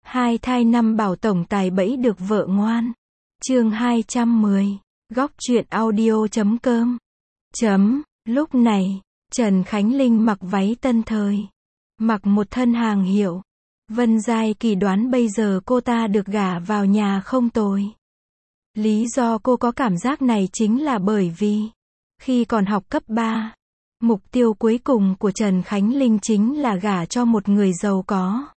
Hai thai năm bảo tổng tài bẫy được vợ ngoan. Chương 210. Góc truyện audio.com. Lúc này, Trần Khánh Linh mặc váy tân thời, mặc một thân hàng hiệu. Vân Giai Kỳ đoán bây giờ cô ta được gả vào nhà không tồi. Lý do cô có cảm giác này chính là bởi vì khi còn học cấp 3, mục tiêu cuối cùng của Trần Khánh Linh chính là gả cho một người giàu có.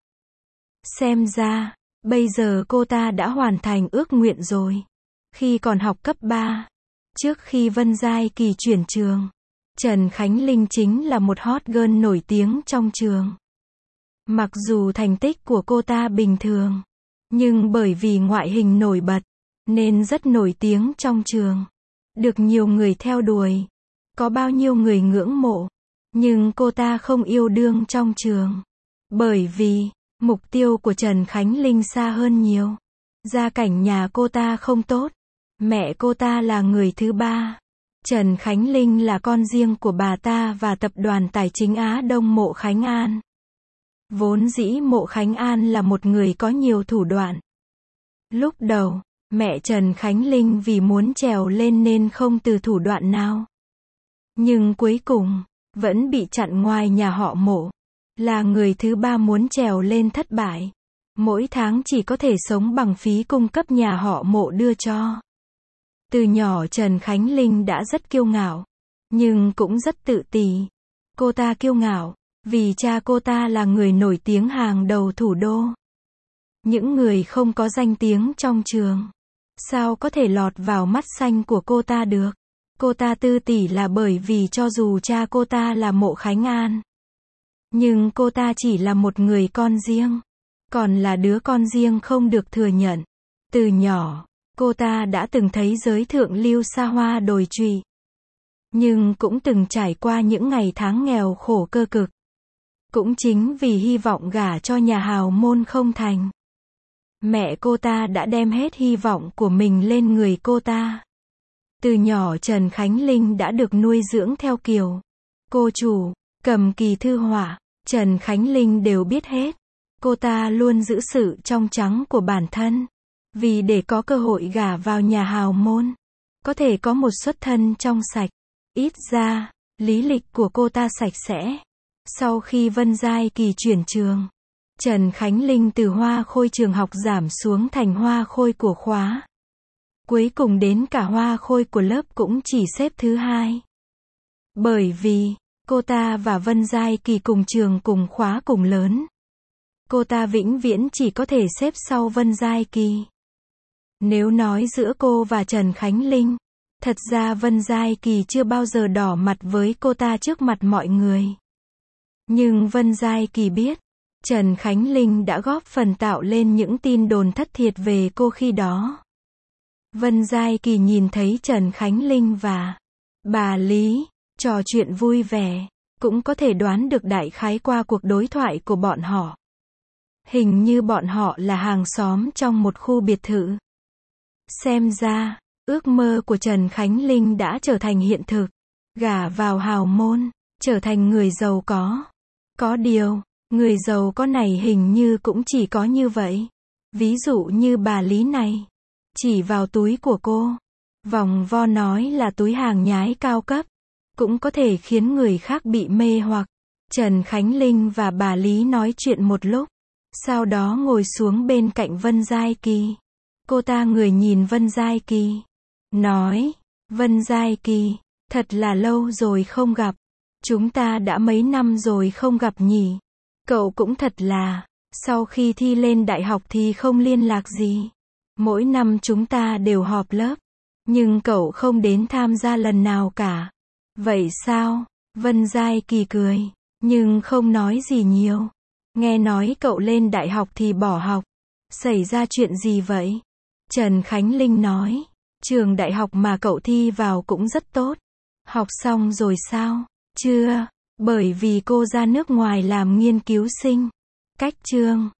Xem ra, bây giờ cô ta đã hoàn thành ước nguyện rồi. Khi còn học cấp 3, trước khi Vân Giai Kỳ chuyển trường, Trần Khánh Linh chính là một hot girl nổi tiếng trong trường. Mặc dù thành tích của cô ta bình thường, nhưng bởi vì ngoại hình nổi bật, nên rất nổi tiếng trong trường. Được nhiều người theo đuổi, có bao nhiêu người ngưỡng mộ. Nhưng cô ta không yêu đương trong trường. Bởi vì, mục tiêu của Trần Khánh Linh xa hơn nhiều. Gia cảnh nhà cô ta không tốt. Mẹ cô ta là người thứ ba. Trần Khánh Linh là con riêng của bà ta và tập đoàn tài chính Á Đông Mộ Khánh An. Vốn dĩ Mộ Khánh An là một người có nhiều thủ đoạn. Lúc đầu, mẹ Trần Khánh Linh vì muốn trèo lên nên không từ thủ đoạn nào. Nhưng cuối cùng, vẫn bị chặn ngoài nhà họ Mộ. Là người thứ ba muốn trèo lên thất bại. Mỗi tháng chỉ có thể sống bằng phí cung cấp nhà họ Mộ đưa cho. Từ nhỏ Trần Khánh Linh đã rất kiêu ngạo, nhưng cũng rất tự tỷ. Cô ta kiêu ngạo, vì cha cô ta là người nổi tiếng hàng đầu thủ đô. Những người không có danh tiếng trong trường, sao có thể lọt vào mắt xanh của cô ta được. Cô ta tự tỷ là bởi vì cho dù cha cô ta là Mộ Khánh An, nhưng cô ta chỉ là một người con riêng, còn là đứa con riêng không được thừa nhận. Từ nhỏ, cô ta đã từng thấy giới thượng lưu xa hoa đồi trụy, nhưng cũng từng trải qua những ngày tháng nghèo khổ cơ cực. Cũng chính vì hy vọng gả cho nhà hào môn không thành, mẹ cô ta đã đem hết hy vọng của mình lên người cô ta. Từ nhỏ Trần Khánh Linh đã được nuôi dưỡng theo kiểu cô chủ, cầm kỳ thư họa, Trần Khánh Linh đều biết hết. Cô ta luôn giữ sự trong trắng của bản thân, vì để có cơ hội gả vào nhà hào môn, có thể có một xuất thân trong sạch. Ít ra, lý lịch của cô ta sạch sẽ. Sau khi Vân Giai Kỳ chuyển trường, Trần Khánh Linh từ hoa khôi trường học giảm xuống thành hoa khôi của khóa. Cuối cùng đến cả hoa khôi của lớp cũng chỉ xếp thứ 2. Bởi vì, cô ta và Vân Giai Kỳ cùng trường cùng khóa cùng lớn. Cô ta vĩnh viễn chỉ có thể xếp sau Vân Giai Kỳ. Nếu nói giữa cô và Trần Khánh Linh, thật ra Vân Giai Kỳ chưa bao giờ đỏ mặt với cô ta trước mặt mọi người. Nhưng Vân Giai Kỳ biết, Trần Khánh Linh đã góp phần tạo lên những tin đồn thất thiệt về cô khi đó. Vân Giai Kỳ nhìn thấy Trần Khánh Linh và bà Lý trò chuyện vui vẻ, cũng có thể đoán được đại khái qua cuộc đối thoại của bọn họ. Hình như bọn họ là hàng xóm trong một khu biệt thự. Xem ra, ước mơ của Trần Khánh Linh đã trở thành hiện thực. Gả vào hào môn, trở thành người giàu có. Có điều, người giàu có này hình như cũng chỉ có như vậy. Ví dụ như bà Lý này, chỉ vào túi của cô, vòng vo nói là túi hàng nhái cao cấp, cũng có thể khiến người khác bị mê hoặc. Trần Khánh Linh và bà Lý nói chuyện một lúc, sau đó ngồi xuống bên cạnh Vân Giai Kỳ. Cô ta ngồi nhìn Vân Giai Kỳ, nói, Vân Giai Kỳ, thật là lâu rồi không gặp. Chúng ta đã mấy năm rồi không gặp nhỉ. Cậu cũng thật là, sau khi thi lên đại học thì không liên lạc gì. Mỗi năm chúng ta đều họp lớp, nhưng cậu không đến tham gia lần nào cả. Vậy sao? Vân Giai Kỳ cười, nhưng không nói gì nhiều. Nghe nói cậu lên đại học thì bỏ học. Xảy ra chuyện gì vậy? Trần Khánh Linh nói, trường đại học mà cậu thi vào cũng rất tốt. Học xong rồi sao? Chưa, bởi vì cô ra nước ngoài làm nghiên cứu sinh. Cách chương